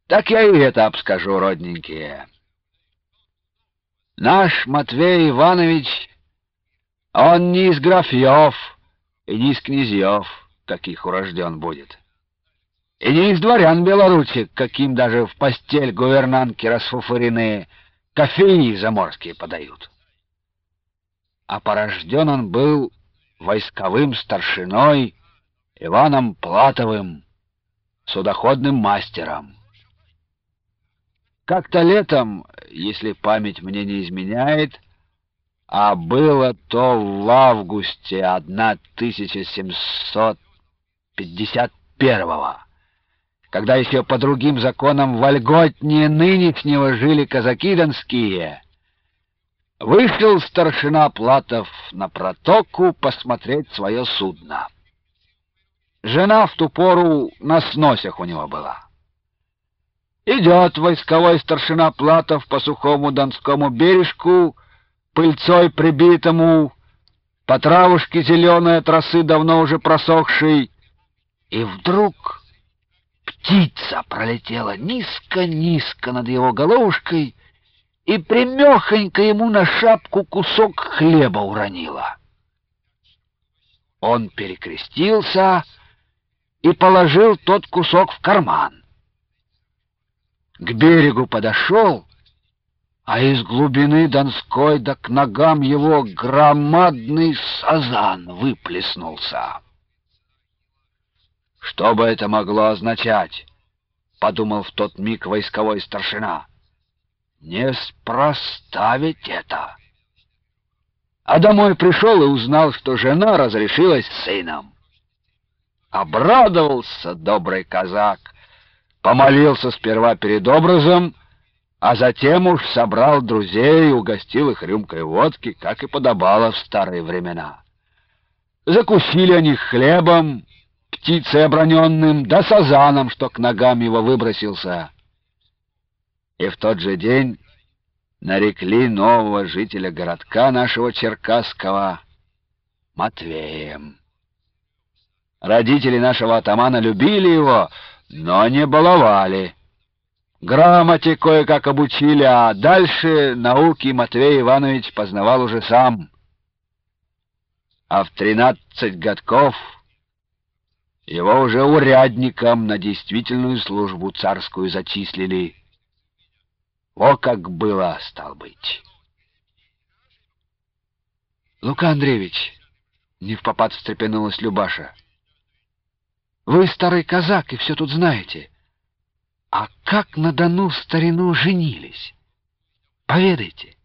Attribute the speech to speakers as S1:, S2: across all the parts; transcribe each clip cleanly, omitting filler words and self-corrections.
S1: Так я и это обскажу, родненькие. Наш Матвей Иванович, он не из графьев и не из князьев, каких урожден будет, и не из дворян белоручек, каким даже в постель гувернантки расфуфорены кофеи заморские подают. А порожден он был войсковым старшиной Иваном Платовым, судоходным мастером. Как-то летом, если память мне не изменяет, а было то в августе 1751-го, когда еще по другим законам вольготнее нынешнего жили казаки донские, вышел старшина Платов на протоку посмотреть свое судно. Жена в ту пору на сносях у него была. Идет войсковой старшина Платов по сухому донскому бережку, пыльцой прибитому, по травушке зеленой от росы давно уже просохшей, и вдруг птица пролетела низко-низко над его головушкой и прямехонько ему на шапку кусок хлеба уронила. Он перекрестился и положил тот кусок в карман. К берегу подошел, а из глубины Донской да к ногам его громадный сазан выплеснулся. «Что бы это могло означать?» — подумал в тот миг войсковой старшина. «Неспроста ведь это!» А домой пришел и узнал, что жена разрешилась с сыном. Обрадовался добрый казак, помолился сперва перед образом, а затем уж собрал друзей и угостил их рюмкой водки, как и подобало в старые времена. Закусили они хлебом, птицей оброненным, да сазаном, что к ногам его выбросился. И в тот же день нарекли нового жителя городка нашего Черкасского Матвеем. Родители нашего атамана любили его, но не баловали. Грамоте кое-как обучили, а дальше науки Матвей Иванович познавал уже сам. А в 13 годков его уже урядником на действительную службу царскую зачислили. О, как было, стал быть. Лука Андреевич, невпопад встрепенулась Любаша, вы старый казак и все тут знаете. А как на Дону в старину женились? Поведайте.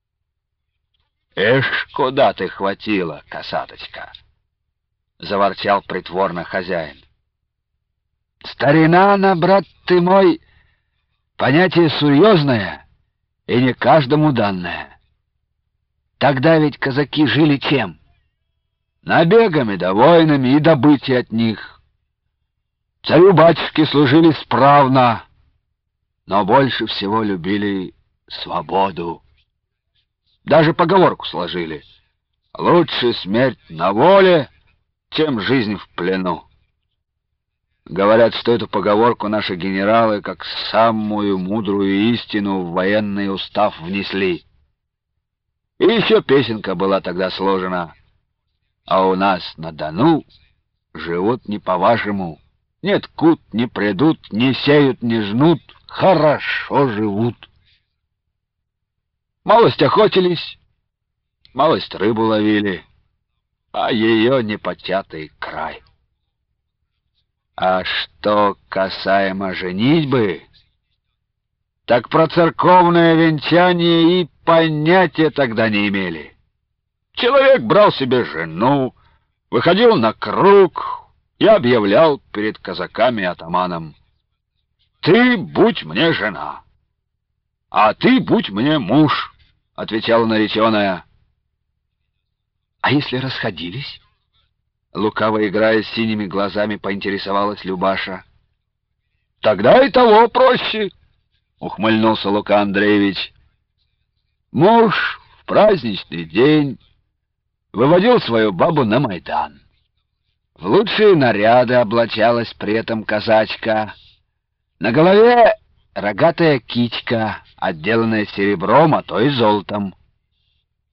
S1: Эш, куда ты хватила, косаточка? Заворчал притворно хозяин. Старина она, брат ты мой, понятие серьезное и не каждому данное. Тогда ведь казаки жили чем? Набегами да войнами и добытием от них. Царю-батюшке служили справно, но больше всего любили свободу. Даже поговорку сложили: лучше смерть на воле, чем жизнь в плену. Говорят, что эту поговорку наши генералы как самую мудрую истину в военный устав внесли. И еще песенка была тогда сложена: а у нас на Дону живут не по-вашему. Не ткут, не придут, не сеют, не жнут, хорошо живут. Малость охотились, малость рыбу ловили, а ее непотятый край. А что касаемо женитьбы, так про церковное венчание и понятия тогда не имели. Человек брал себе жену, выходил на круг и объявлял перед казаками и атаманом: «Ты будь мне жена, а ты будь мне муж», — отвечала нареченная. «А если расходились?» Лукаво играя синими глазами, поинтересовалась Любаша. «Тогда и того проще», — ухмыльнулся Лука Андреевич. «Муж в праздничный день выводил свою бабу на Майдан. В лучшие наряды облачалась при этом казачка. На голове рогатая китька, отделанная серебром, а то и золотом.